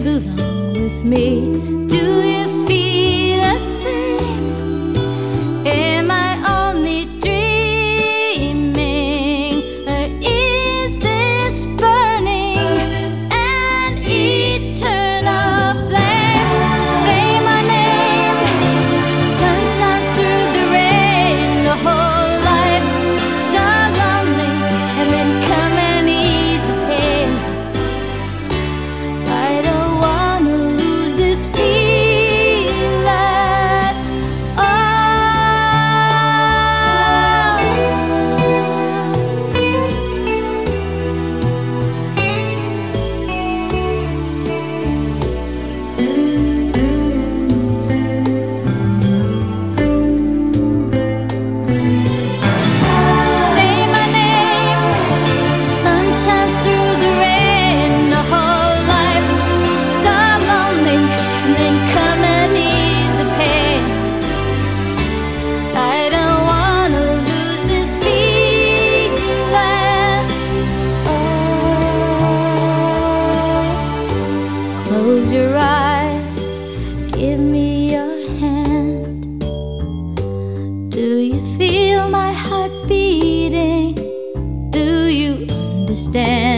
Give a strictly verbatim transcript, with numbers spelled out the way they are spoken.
move along with me? Do you feel the same? Am I only dreaming, or is this burning an eternal flame? Say my name, sun shines through the rain, the whole life so lonely, and then come and ease the pain. I don't wanna lose this feeling. Oh, say my name, sun shines through the rain, the whole life so lonely, and then come and ease the pain. I don't wanna lose this feeling. Oh, close your eyes, give me your hand. Do you feel my heart beating? Do you understand?